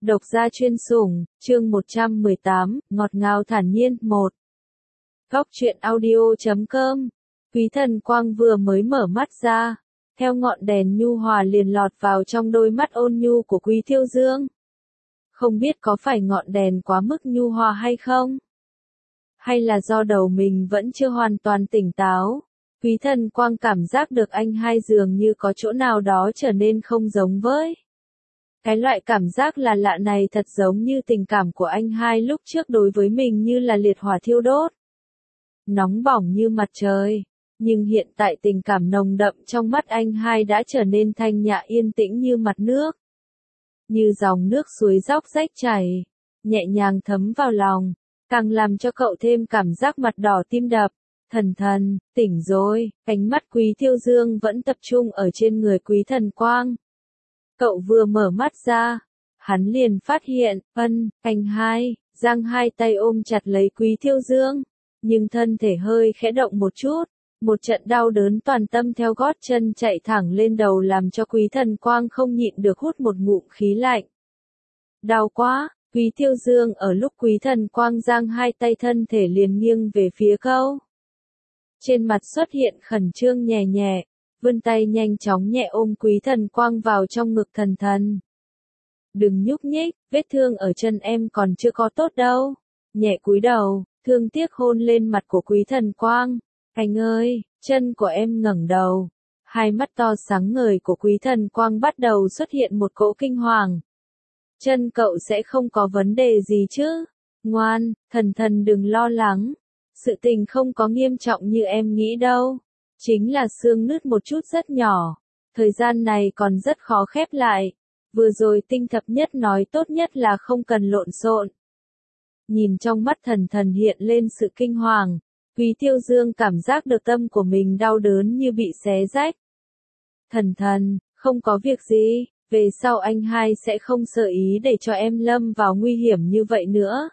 Độc gia chuyên sủng, chương 118, ngọt ngào thản nhiên, 1. Góc truyện audio.com. Quý Thần Quang vừa mới mở mắt ra, theo ngọn đèn nhu hòa liền lọt vào trong đôi mắt ôn nhu của Quý Thiêu Dương. Không biết có phải ngọn đèn quá mức nhu hòa hay không? Hay là do đầu mình vẫn chưa hoàn toàn tỉnh táo? Quý Thần Quang cảm giác được anh hai dường như có chỗ nào đó trở nên không giống với. Cái loại cảm giác là lạ này thật giống như tình cảm của anh hai lúc trước đối với mình như là liệt hỏa thiêu đốt. Nóng bỏng như mặt trời. Nhưng hiện tại tình cảm nồng đậm trong mắt anh hai đã trở nên thanh nhã yên tĩnh như mặt nước. Như dòng nước suối róc rách chảy, nhẹ nhàng thấm vào lòng, càng làm cho cậu thêm cảm giác mặt đỏ tim đập. Thần thần, tỉnh rồi, ánh mắt Quý Thiêu Dương vẫn tập trung ở trên người Quý Thần Quang. Cậu vừa mở mắt ra, hắn liền phát hiện, anh hai, giang hai tay ôm chặt lấy Quý Thiêu Dương, nhưng thân thể hơi khẽ động một chút, một trận đau đớn toàn tâm theo gót chân chạy thẳng lên đầu làm cho Quý Thần Quang không nhịn được hút một ngụm khí lạnh. Đau quá, Quý Thiêu Dương ở lúc Quý Thần Quang giang hai tay thân thể liền nghiêng về phía cậu. Trên mặt xuất hiện khẩn trương nhẹ nhẹ. Vươn tay nhanh chóng nhẹ ôm Quý Thần Quang vào trong ngực thần thần. Đừng nhúc nhích, vết thương ở chân em còn chưa có tốt đâu. Nhẹ cúi đầu, thương tiếc hôn lên mặt của Quý Thần Quang. Anh ơi, chân của em ngẩng đầu. Hai mắt to sáng ngời của Quý Thần Quang bắt đầu xuất hiện một cỗ kinh hoàng. Chân cậu sẽ không có vấn đề gì chứ? Ngoan, thần thần đừng lo lắng. Sự tình không có nghiêm trọng như em nghĩ đâu. Chính là xương nứt một chút rất nhỏ. Thời gian này còn rất khó khép lại. Vừa rồi Tinh Thập Nhất nói tốt nhất là không cần lộn xộn. Nhìn trong mắt thần thần hiện lên sự kinh hoàng. Quý Thiêu Dương cảm giác được tâm của mình đau đớn như bị xé rách. Thần thần, không có việc gì. Về sau anh hai sẽ không sợ ý để cho em lâm vào nguy hiểm như vậy nữa.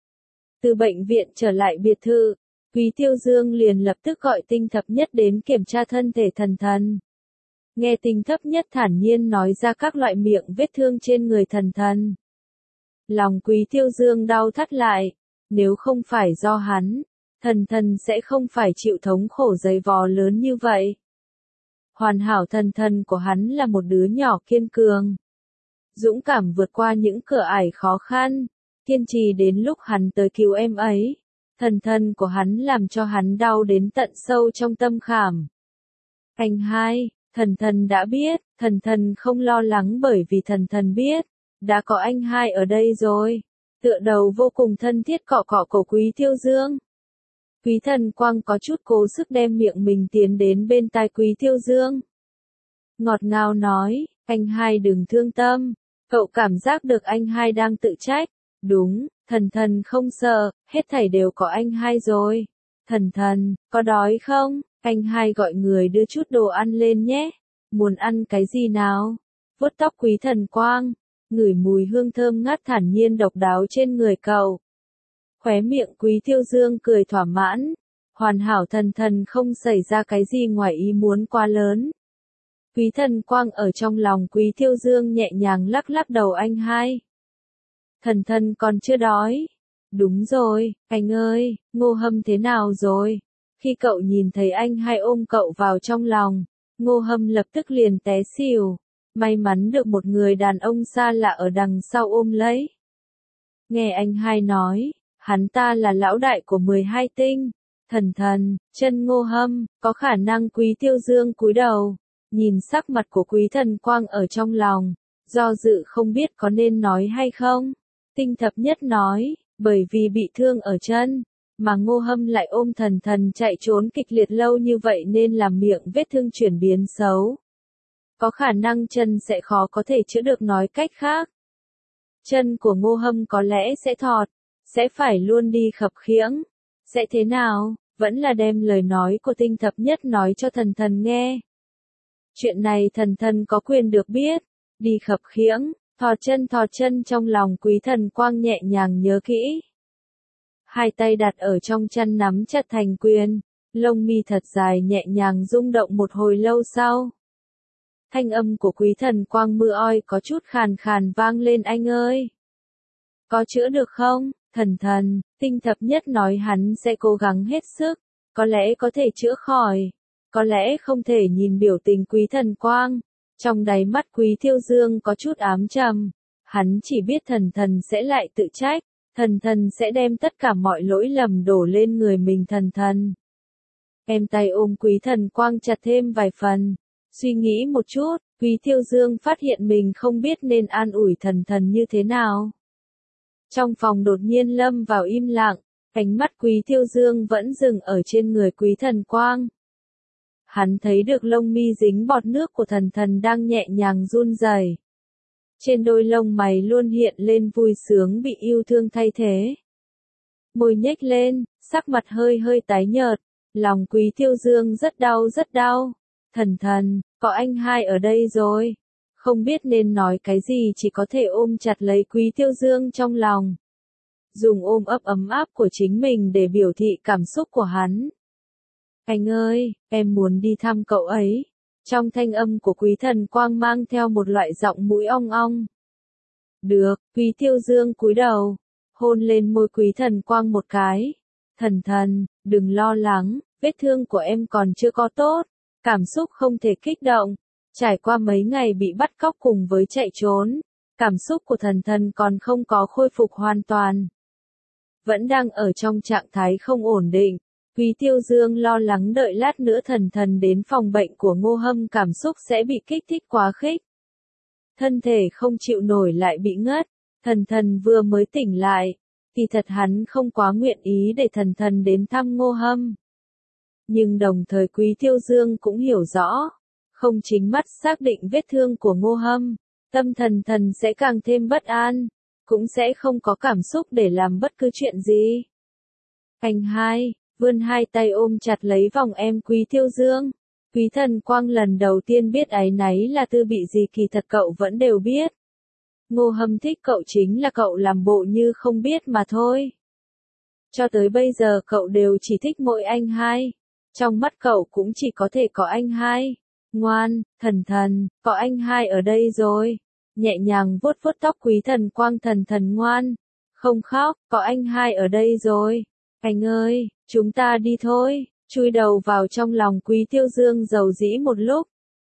Từ bệnh viện trở lại biệt thự. Quý Thiêu Dương liền lập tức gọi Tinh Thập Nhất đến kiểm tra thân thể thần thần. Nghe Tinh Thập Nhất thản nhiên nói ra các loại miệng vết thương trên người thần thần. Lòng Quý Thiêu Dương đau thắt lại. Nếu không phải do hắn, thần thần sẽ không phải chịu thống khổ dày vò lớn như vậy. Hoàn hảo thần thần của hắn là một đứa nhỏ kiên cường. Dũng cảm vượt qua những cửa ải khó khăn. Kiên trì đến lúc hắn tới cứu em ấy. Thần thần của hắn làm cho hắn đau đến tận sâu trong tâm khảm. Anh hai, thần thần đã biết, thần thần không lo lắng bởi vì thần thần biết, đã có anh hai ở đây rồi. Tựa đầu vô cùng thân thiết cọ cọ cổ Quý Thiêu Dương. Quý Thần Quang có chút cố sức đem miệng mình tiến đến bên tai Quý Thiêu Dương. Ngọt ngào nói, anh hai đừng thương tâm, cậu cảm giác được anh hai đang tự trách. Đúng, thần thần không sợ, hết thảy đều có anh hai rồi. Thần thần, có đói không? Anh hai gọi người đưa chút đồ ăn lên nhé. Muốn ăn cái gì nào? Vuốt tóc Quý Thần Quang, ngửi mùi hương thơm ngát thản nhiên độc đáo trên người cậu. Khóe miệng Quý Thiêu Dương cười thỏa mãn. Hoàn hảo thần thần không xảy ra cái gì ngoài ý muốn quá lớn. Quý Thần Quang ở trong lòng Quý Thiêu Dương nhẹ nhàng lắc lắc đầu anh hai. Thần thần còn chưa đói. Đúng rồi, anh ơi, Ngô Hâm thế nào rồi? Khi cậu nhìn thấy anh hai ôm cậu vào trong lòng, Ngô Hâm lập tức liền té xỉu. May mắn được một người đàn ông xa lạ ở đằng sau ôm lấy. Nghe anh hai nói, hắn ta là lão đại của 12 tinh. Thần thần, chân Ngô Hâm, có khả năng Quý Thiêu Dương cúi đầu. Nhìn sắc mặt của Quý Thần Quang ở trong lòng, do dự không biết có nên nói hay không. Tinh Thập Nhất nói, bởi vì bị thương ở chân, mà Ngô Hâm lại ôm thần thần chạy trốn kịch liệt lâu như vậy nên làm miệng vết thương chuyển biến xấu. Có khả năng chân sẽ khó có thể chữa được, nói cách khác. Chân của Ngô Hâm có lẽ sẽ thọt, sẽ phải luôn đi khập khiễng. Sẽ thế nào, vẫn là đem lời nói của Tinh Thập Nhất nói cho thần thần nghe. Chuyện này thần thần có quyền được biết, đi khập khiễng. Thọt chân trong lòng Quý Thần Quang nhẹ nhàng nhớ kỹ. Hai tay đặt ở trong chân nắm chặt thành quyền, lông mi thật dài nhẹ nhàng rung động một hồi lâu sau. Thanh âm của Quý Thần Quang mưa oi có chút khàn khàn vang lên, anh ơi, Có chữa được không? Thần thần, Tinh thập nhất nói hắn sẽ cố gắng hết sức. Có lẽ có thể chữa khỏi. Có lẽ không thể. Nhìn biểu tình Quý Thần Quang. Trong đáy mắt Quý Thiêu Dương có chút ám trầm. Hắn chỉ biết thần thần sẽ lại tự trách. Thần thần sẽ đem tất cả mọi lỗi lầm đổ lên người mình. Thần thần. Em tay ôm Quý Thần Quang chặt thêm vài phần. Suy nghĩ một chút, Quý Thiêu Dương phát hiện mình không biết nên an ủi thần thần như thế nào. Trong phòng đột nhiên lâm vào im lặng, ánh mắt Quý Thiêu Dương vẫn dừng ở trên người Quý Thần Quang. Hắn thấy được lông mi dính bọt nước của thần thần đang nhẹ nhàng run rẩy. Trên đôi lông mày luôn hiện lên vui sướng bị yêu thương thay thế. Môi nhếch lên, sắc mặt hơi hơi tái nhợt, lòng Quý Thiêu Dương rất đau rất đau. Thần thần, có anh hai ở đây rồi. Không biết nên nói cái gì, chỉ có thể ôm chặt lấy Quý Thiêu Dương trong lòng. Dùng ôm ấp ấm áp của chính mình để biểu thị cảm xúc của hắn. Anh ơi, em muốn đi thăm cậu ấy. Trong thanh âm của Quý Thần Quang mang theo một loại giọng mũi ong ong. Được, Quý Thiêu Dương cúi đầu, hôn lên môi Quý Thần Quang một cái. Thần thần, đừng lo lắng, vết thương của em còn chưa có tốt. Cảm xúc không thể kích động. Trải qua mấy ngày bị bắt cóc cùng với chạy trốn, cảm xúc của thần thần còn không có khôi phục hoàn toàn. Vẫn đang ở trong trạng thái không ổn định. Quý Thiêu Dương lo lắng đợi lát nữa thần thần đến phòng bệnh của Ngô Hâm cảm xúc sẽ bị kích thích quá khích. Thân thể không chịu nổi lại bị ngất. Thần thần vừa mới tỉnh lại. Kỳ thật hắn không quá nguyện ý để thần thần đến thăm Ngô Hâm. Nhưng đồng thời Quý Thiêu Dương cũng hiểu rõ. Không chính mắt xác định vết thương của Ngô Hâm, tâm thần thần sẽ càng thêm bất an, cũng sẽ không có cảm xúc để làm bất cứ chuyện gì. Anh hai, vươn hai tay ôm chặt lấy vòng em Quý Thiêu Dương. Quý Thần Quang lần đầu tiên biết áy náy là tư vị gì, kỳ thật cậu vẫn đều biết. Ngô Hâm thích cậu chính là cậu làm bộ như không biết mà thôi. Cho tới bây giờ cậu đều chỉ thích mỗi anh hai. Trong mắt cậu cũng chỉ có thể có anh hai. Ngoan, thần thần, có anh hai ở đây rồi. Nhẹ nhàng vuốt vuốt tóc Quý Thần Quang. Thần thần ngoan. Không khóc, có anh hai ở đây rồi. Anh ơi, chúng ta đi thôi. Chui đầu vào trong lòng Quý Thiêu Dương dầu dĩ một lúc.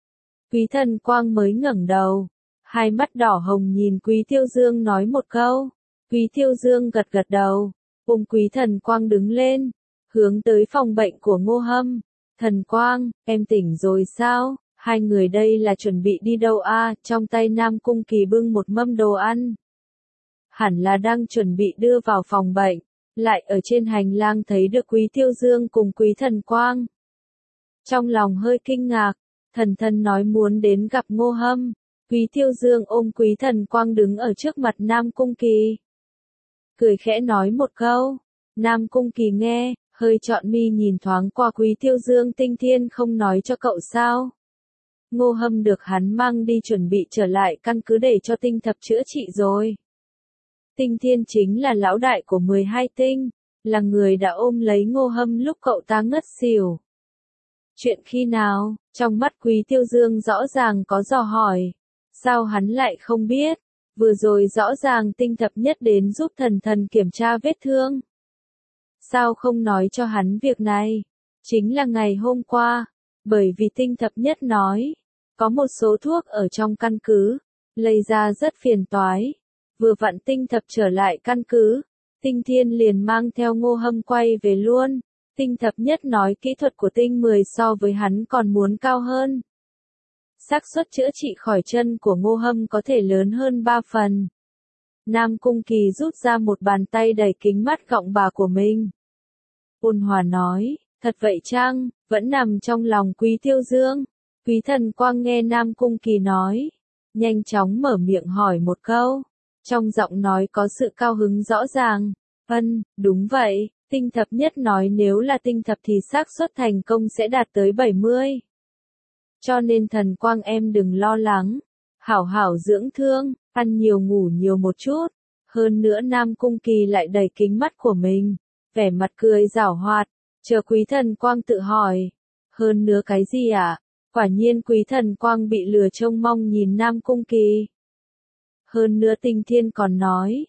Quý Thần Quang mới ngẩng đầu. Hai mắt đỏ hồng nhìn Quý Thiêu Dương nói một câu. Quý Thiêu Dương gật gật đầu. Ôm Quý Thần Quang đứng lên. Hướng tới phòng bệnh của Ngô Hâm. Thần Quang, em tỉnh rồi sao? Hai người đây là chuẩn bị đi đâu à? Trong tay Nam Cung Kỳ bưng một mâm đồ ăn. Hẳn là đang chuẩn bị đưa vào phòng bệnh. Lại ở trên hành lang thấy được Quý Thiêu Dương cùng Quý Thần Quang. Trong lòng hơi kinh ngạc. Thần thần nói muốn đến gặp Ngô Hâm. Quý Thiêu Dương ôm Quý Thần Quang đứng ở trước mặt Nam Cung Kỳ. Cười khẽ nói một câu. Nam Cung Kỳ nghe. Hơi trọn mi nhìn thoáng qua Quý Thiêu Dương. Tinh Thiên không nói cho cậu sao? Ngô Hâm được hắn mang đi chuẩn bị trở lại căn cứ để cho Tinh Thập chữa trị rồi. Tinh Thiên chính là lão đại của 12 tinh, là người đã ôm lấy Ngô Hâm lúc cậu ta ngất xỉu. Chuyện khi nào? Trong mắt Quý Thiêu Dương rõ ràng có dò hỏi. Sao hắn lại không biết? Vừa rồi rõ ràng Tinh Thập nhất đến giúp thần thần kiểm tra vết thương. Sao không nói cho hắn việc này? Chính là ngày hôm qua, bởi vì Tinh Thập nhất nói, có một số thuốc ở trong căn cứ, lấy ra rất phiền toái. Vừa vặn Tinh Thập trở lại căn cứ, Tinh Thiên liền mang theo Ngô Hâm quay về luôn. Tinh Thập nhất nói kỹ thuật của Tinh 10 so với hắn còn muốn cao hơn. Xác suất chữa trị khỏi chân của Ngô Hâm có thể lớn hơn 3 phần. Nam Cung Kỳ rút ra một bàn tay đầy kính mắt gọng bà của mình. Ôn hòa nói, thật vậy chăng, vẫn nằm trong lòng Quý Thiêu Dương. Quý Thần Quang nghe Nam Cung Kỳ nói, nhanh chóng mở miệng hỏi một câu. Trong giọng nói có sự cao hứng rõ ràng. Đúng vậy, Tinh Thập nhất nói nếu là Tinh Thập thì xác suất thành công sẽ đạt tới 70. Cho nên Thần Quang em đừng lo lắng. Hảo hảo dưỡng thương, ăn nhiều ngủ nhiều một chút. Hơn nữa Nam Cung Kỳ lại đẩy kính mắt của mình. Vẻ mặt cười giảo hoạt. Chờ Quý Thần Quang tự hỏi. Hơn nữa cái gì ạ? Quả nhiên Quý Thần Quang bị lừa trông mong nhìn Nam Cung Kỳ. Hơn nữa Tinh Thiên còn nói.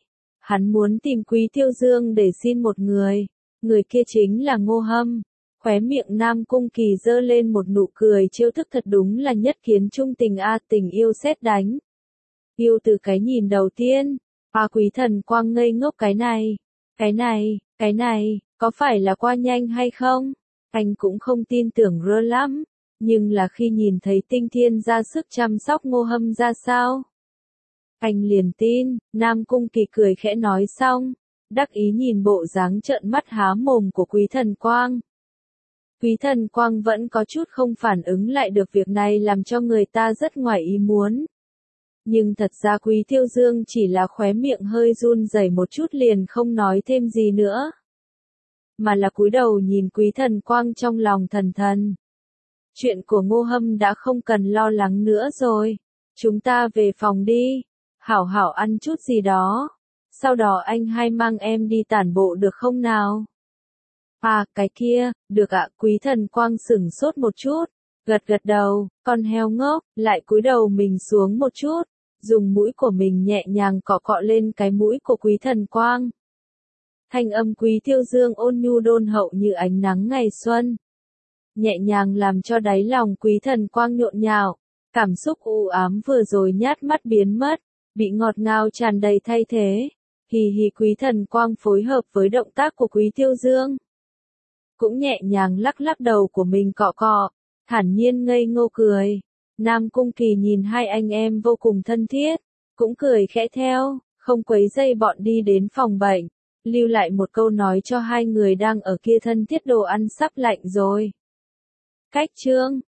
Hắn muốn tìm Quý Tiêu Dương để xin một người. Người kia chính là Ngô Hâm. Khóe miệng Nam Cung Kỳ giơ lên một nụ cười trêu thức, thật đúng là nhất kiến trung tình a, tình yêu sét đánh. Yêu từ cái nhìn đầu tiên. Quý Thần Quang ngây ngốc, cái này, có phải là qua nhanh hay không? Anh cũng không tin tưởng rơ lắm. Nhưng là khi nhìn thấy Tinh Thiên ra sức chăm sóc Ngô Hâm ra sao? Anh liền tin. Nam Cung Kỳ cười khẽ nói xong, đắc ý nhìn bộ dáng trợn mắt há mồm của Quý Thần Quang. Quý Thần Quang vẫn có chút không phản ứng lại được việc này, làm cho người ta rất ngoài ý muốn. Nhưng thật ra Quý Tiêu Dương chỉ là khóe miệng hơi run rẩy một chút liền không nói thêm gì nữa. Mà là cúi đầu nhìn Quý Thần Quang trong lòng thần thần. Chuyện của Ngô Hâm đã không cần lo lắng nữa rồi. Chúng ta về phòng đi. Hảo hảo ăn chút gì đó. Sau đó anh hai mang em đi tản bộ được không nào? Cái kia, được ạ. Quý Thần Quang sửng sốt một chút. Gật gật đầu, con heo ngốc, lại cúi đầu mình xuống một chút. Dùng mũi của mình nhẹ nhàng cọ cọ lên cái mũi của Quý Thần Quang. Thanh âm Quý Tiêu Dương ôn nhu đôn hậu như ánh nắng ngày xuân. Nhẹ nhàng làm cho đáy lòng Quý Thần Quang nhộn nhạo. Cảm xúc u ám vừa rồi nhát mắt biến mất, bị ngọt ngào tràn đầy thay thế. Hì hì, Quý Thần Quang phối hợp với động tác của Quý Tiêu Dương. Cũng nhẹ nhàng lắc lắc đầu của mình cọ cọ, thản nhiên ngây ngô cười. Nam Cung Kỳ nhìn hai anh em vô cùng thân thiết, cũng cười khẽ theo, không quấy rầy bọn đi đến phòng bệnh, lưu lại một câu nói cho hai người đang ở kia thân thiết, đồ ăn sắp lạnh rồi. Cách chương